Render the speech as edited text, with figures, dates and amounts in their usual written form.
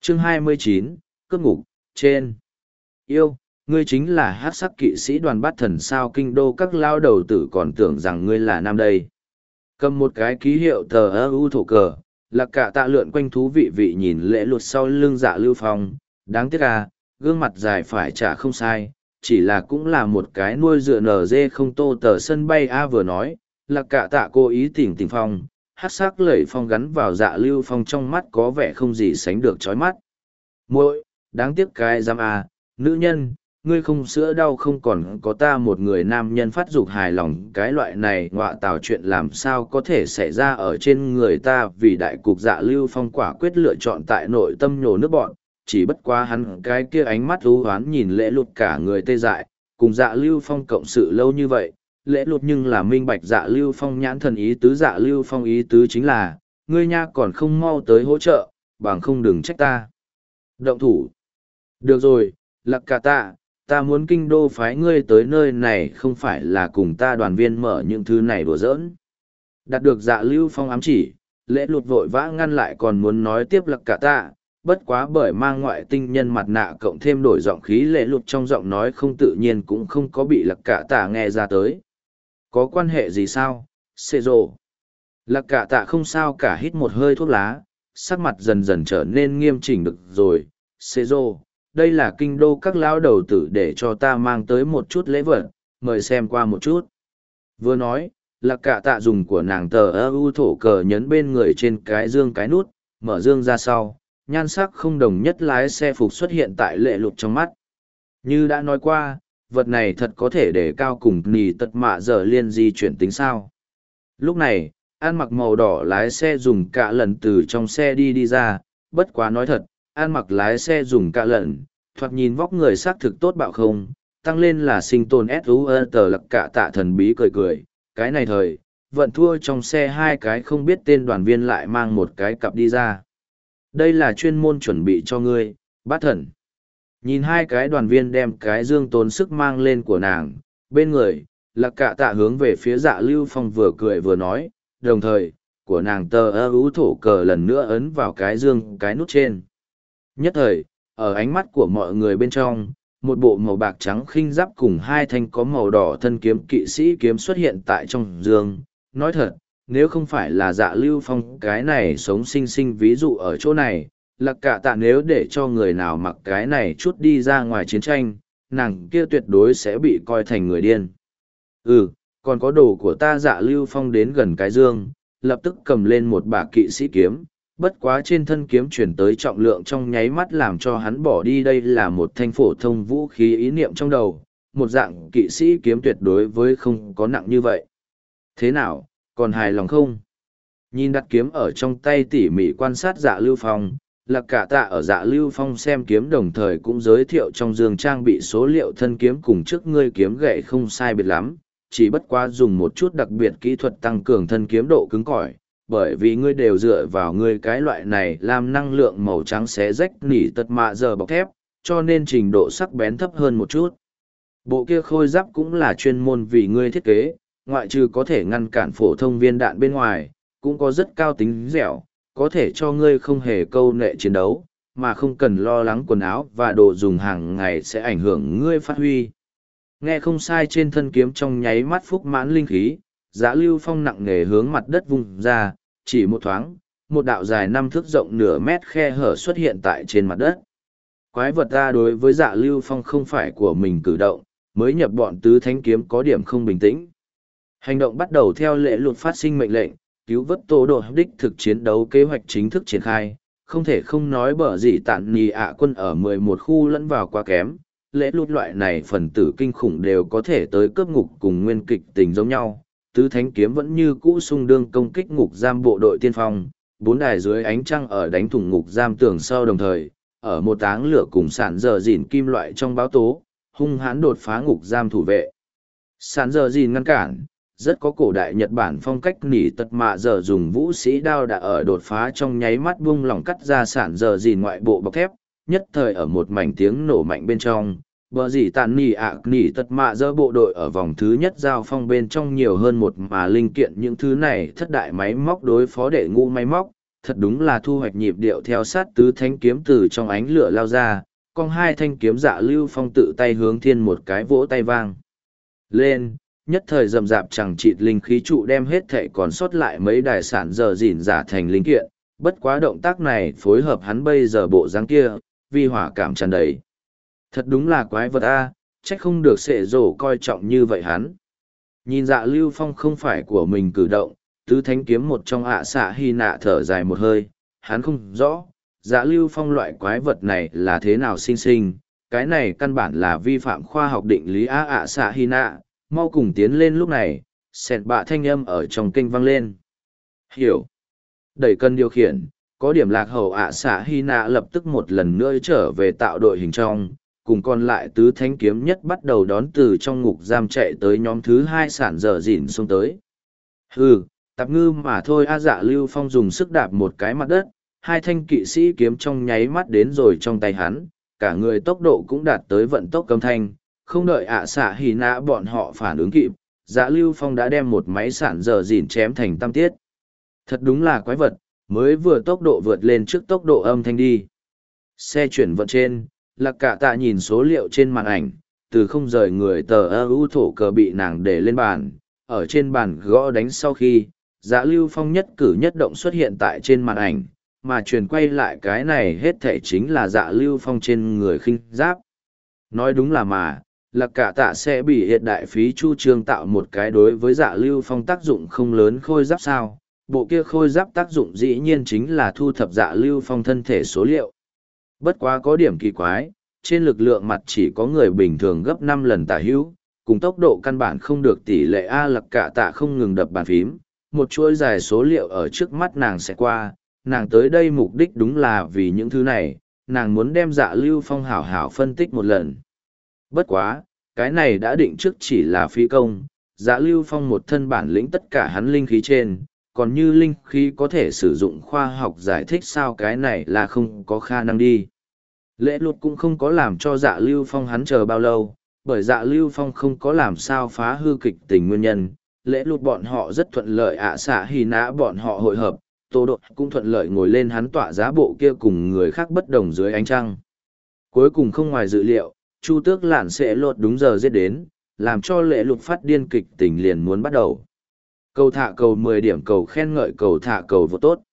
Chương 29, Cướp ngục, trên. Yêu, ngươi chính là hắc sắc kỵ sĩ đoàn bát thần sao? Kinh đô các lao đầu tử còn tưởng rằng ngươi là nam đây. Cầm một cái ký hiệu tờ ơ thổ cờ, Lạc Cả Tạ lượn quanh thú vị vị nhìn Lễ Luật sau lưng Dạ Lưu Phong. Đáng tiếc à, gương mặt dài phải chả không sai, chỉ là cũng là một cái nuôi dựa nở dê không tô tờ sân bay a. Vừa nói, Lạc Cả Tạ cố ý tỉnh tỉnh phong, hát sắc lẩy phong gắn vào Dạ Lưu Phong trong mắt có vẻ không gì sánh được chói mắt. Muội, đáng tiếc cái giam a, nữ nhân, ngươi không sữa đau không còn có ta một người nam nhân phát dục hài lòng, cái loại này ngọa tào chuyện làm sao có thể xảy ra ở trên người ta. Vì đại cục Dạ Lưu Phong quả quyết lựa chọn tại nội tâm nhổ nước bọn, chỉ bất quá hắn cái kia ánh mắt u hoán nhìn Lễ Lụt cả người tê dại, cùng Dạ Lưu Phong cộng sự lâu như vậy, Lễ Lụt nhưng là minh bạch Dạ Lưu Phong nhãn thần ý tứ. Dạ Lưu Phong ý tứ chính là, ngươi nha còn không mau tới hỗ trợ, bằng không đừng trách ta. Động thủ. Được rồi, Lạc Cả Tạ, ta muốn kinh đô phái ngươi tới nơi này không phải là cùng ta đoàn viên mở những thứ này đùa giỡn. Đạt được Dạ Lưu Phong ám chỉ, Lễ Lụt vội vã ngăn lại còn muốn nói tiếp Lạc Cả Tạ, bất quá bởi mang ngoại tinh nhân mặt nạ cộng thêm đổi giọng khí, Lễ Lụt trong giọng nói không tự nhiên cũng không có bị Lạc Cả Tạ nghe ra tới. Có quan hệ gì sao, xê rồ? Lạc Cả Tạ không sao cả, hít một hơi thuốc lá, sắc mặt dần dần trở nên nghiêm chỉnh. Được rồi, xê rồ, đây là kinh đô các lão đầu tử để cho ta mang tới một chút lễ vật, mời xem qua một chút. Vừa nói, Lạc Cả Tạ dùng của nàng tờ ơ thổ cờ nhấn bên người trên cái dương cái nút, mở dương ra sau, nhan sắc không đồng nhất lái xe phục xuất hiện tại Lễ Lụt trong mắt. Như đã nói qua, vật này thật có thể để cao cùng nì tật mạ giờ liên di chuyển tính sao. Lúc này, ăn mặc màu đỏ lái xe dùng cả lần từ trong xe đi ra, bất quá nói thật, ăn mặc lái xe dùng cả lần, thoạt nhìn vóc người xác thực tốt bạo không, tăng lên là sinh tồn tờ. Lạc Cả Tạ thần bí cười cười, cái này thời, vận thua trong xe hai cái không biết tên đoàn viên lại mang một cái cặp đi ra. Đây là chuyên môn chuẩn bị cho ngươi, bát thần. Nhìn hai cái đoàn viên đem cái dương tốn sức mang lên của nàng, bên người, Lạc Cả Tạ hướng về phía Dạ Lưu Phong vừa cười vừa nói, đồng thời, của nàng tờ ơ thổ cờ lần nữa ấn vào cái dương cái nút trên. Nhất thời, ở ánh mắt của mọi người bên trong, một bộ màu bạc trắng khinh giáp cùng hai thanh có màu đỏ thân kiếm kỵ sĩ kiếm xuất hiện tại trong dương. Nói thật, nếu không phải là Dạ Lưu Phong cái này sống sinh sinh ví dụ ở chỗ này, Lạc Cả Tạ nếu để cho người nào mặc cái này chút đi ra ngoài chiến tranh, nàng kia tuyệt đối sẽ bị coi thành người điên. Còn có đồ của ta. Dạ Lưu Phong đến gần cái dương, lập tức cầm lên một bả kỵ sĩ kiếm, bất quá trên thân kiếm chuyển tới trọng lượng trong nháy mắt làm cho hắn bỏ đi đây là một thanh phổ thông vũ khí ý niệm trong đầu, một dạng kỵ sĩ kiếm tuyệt đối với không có nặng như vậy. Thế nào, còn hài lòng không? Nhìn đặt kiếm ở trong tay tỉ mỉ quan sát Dạ Lưu Phong, Lạc Cả Tạ ở Dạ Lưu Phong xem kiếm đồng thời cũng giới thiệu trong giường trang bị số liệu thân kiếm cùng trước ngươi kiếm gậy không sai biệt lắm, chỉ bất quá dùng một chút đặc biệt kỹ thuật tăng cường thân kiếm độ cứng cỏi, bởi vì ngươi đều dựa vào ngươi cái loại này làm năng lượng màu trắng xé rách nỉ tật mạ giờ bọc thép, cho nên trình độ sắc bén thấp hơn một chút. Bộ kia khôi giáp cũng là chuyên môn vì ngươi thiết kế, ngoại trừ có thể ngăn cản phổ thông viên đạn bên ngoài, cũng có rất cao tính dẻo, có thể cho ngươi không hề câu nệ chiến đấu, mà không cần lo lắng quần áo và đồ dùng hàng ngày sẽ ảnh hưởng ngươi phát huy. Nghe không sai, trên thân kiếm trong nháy mắt phúc mãn linh khí, Dạ Lưu Phong nặng nề hướng mặt đất vung ra, chỉ một thoáng, một đạo dài 5 thước rộng nửa mét khe hở xuất hiện tại trên mặt đất. Quái vật ta đối với Dạ Lưu Phong không phải của mình cử động, mới nhập bọn tứ thánh kiếm có điểm không bình tĩnh. Hành động bắt đầu theo Lễ Lụt phát sinh mệnh lệnh, cứu vớt tổ đội đích thực chiến đấu kế hoạch chính thức triển khai, không thể không nói bở gì tản nì ạ quân ở 11 khu lẫn vào quá kém. Lễ Lụt loại này phần tử kinh khủng đều có thể tới cướp ngục cùng nguyên kịch tình giống nhau. Tứ thánh kiếm vẫn như cũ xung đương công kích ngục giam bộ đội tiên phong, 4 đài dưới ánh trăng ở đánh thủng ngục giam tường sau, đồng thời, ở một áng lửa cùng sản dở dìn kim loại trong báo tố, hung hãn đột phá ngục giam thủ vệ. Sản dở dìn ngăn cản, rất có cổ đại Nhật Bản phong cách nỉ tật mạ giờ dùng vũ sĩ đao đã ở đột phá trong nháy mắt buông lỏng cắt ra sản dở dìn ngoại bộ bọc thép, nhất thời ở một mảnh tiếng nổ mạnh bên trong. Bờ gì tàn nỉ tật mạ dơ bộ đội ở vòng thứ nhất giao phong bên trong nhiều hơn một mà linh kiện những thứ này thất đại máy móc đối phó đệ ngũ máy móc, thật đúng là thu hoạch nhịp điệu theo sát tứ thanh kiếm từ trong ánh lửa lao ra, cong hai thanh kiếm Dạ Lưu Phong tự tay hướng thiên một cái vỗ tay vang lên, nhất thời rầm rạp chẳng chịt linh khí trụ đem hết thệ còn sót lại mấy đài sản giờ dỉn giả thành linh kiện, bất quá động tác này phối hợp hắn bây giờ bộ dáng kia, vi hỏa cảm tràn đầy. Thật đúng là quái vật a, trách không được sệ rổ coi trọng như vậy hắn. Nhìn Dạ Lưu Phong không phải của mình cử động, tứ thánh kiếm một trong ạ xạ hy nạ thở dài một hơi, hắn không rõ, Dạ Lưu Phong loại quái vật này là thế nào sinh sinh, cái này căn bản là vi phạm khoa học định lý ạ xạ hy nạ, mau cùng tiến lên. Lúc này xẹt bạ thanh âm ở trong kênh vang lên. Hiểu. Đẩy cân điều khiển, có điểm lạc hậu ạ xạ hy nạ lập tức một lần nữa trở về tạo đội hình trong, cùng còn lại tứ thánh kiếm nhất bắt đầu đón từ trong ngục giam chạy tới nhóm thứ hai sản dở dỉn xông tới. Hừ, tạp ngư mà thôi a. Dạ Lưu Phong dùng sức đạp một cái mặt đất, hai thanh kỵ sĩ kiếm trong nháy mắt đến rồi trong tay hắn, cả người tốc độ cũng đạt tới vận tốc âm thanh, không đợi ạ xạ hì nã bọn họ phản ứng kịp, Dạ Lưu Phong đã đem một máy sản dở dỉn chém thành tam tiết. Thật đúng là quái vật, mới vừa tốc độ vượt lên trước tốc độ âm thanh đi. Xe chuyển vận trên, Lạc Cả Tạ nhìn số liệu trên màn ảnh, từ không rời người tờ ưu thổ cờ bị nàng để lên bàn, ở trên bàn gõ đánh sau khi, Dạ Lưu Phong nhất cử nhất động xuất hiện tại trên màn ảnh, mà truyền quay lại cái này hết thể chính là Dạ Lưu Phong trên người khinh giáp. Nói đúng là mà, Lạc Cả Tạ sẽ bị hiện đại phí chu trương tạo một cái đối với Dạ Lưu Phong tác dụng không lớn khôi giáp sao, bộ kia khôi giáp tác dụng dĩ nhiên chính là thu thập Dạ Lưu Phong thân thể số liệu. Bất quá có điểm kỳ quái, trên lực lượng mặt chỉ có người bình thường gấp 5 lần tả hữu, cùng tốc độ căn bản không được tỷ lệ A. Lạc Cả Tạ không ngừng đập bàn phím, một chuỗi dài số liệu ở trước mắt nàng sẽ qua, nàng tới đây mục đích đúng là vì những thứ này, nàng muốn đem Dạ Lưu Phong hảo hảo phân tích một lần. Bất quá, cái này đã định trước chỉ là phi công, Dạ Lưu Phong một thân bản lĩnh tất cả hắn linh khí trên, còn như linh khí có thể sử dụng khoa học giải thích sao cái này là không có khả năng đi. Lễ luật cũng không có làm cho Dạ Lưu Phong hắn chờ bao lâu, bởi Dạ Lưu Phong không có làm sao phá hư kịch tình nguyên nhân, lễ luật bọn họ rất thuận lợi ạ xạ hì nã bọn họ hội hợp, Tô Đột cũng thuận lợi ngồi lên hắn tọa giá bộ kia cùng người khác bất đồng dưới ánh trăng. Cuối cùng không ngoài dự liệu, Chu Tước Lạn sẽ lột đúng giờ giết đến, làm cho lễ luật phát điên kịch tình liền muốn bắt đầu. Cầu thả cầu 10 điểm cầu khen ngợi cầu thả cầu vô tốt.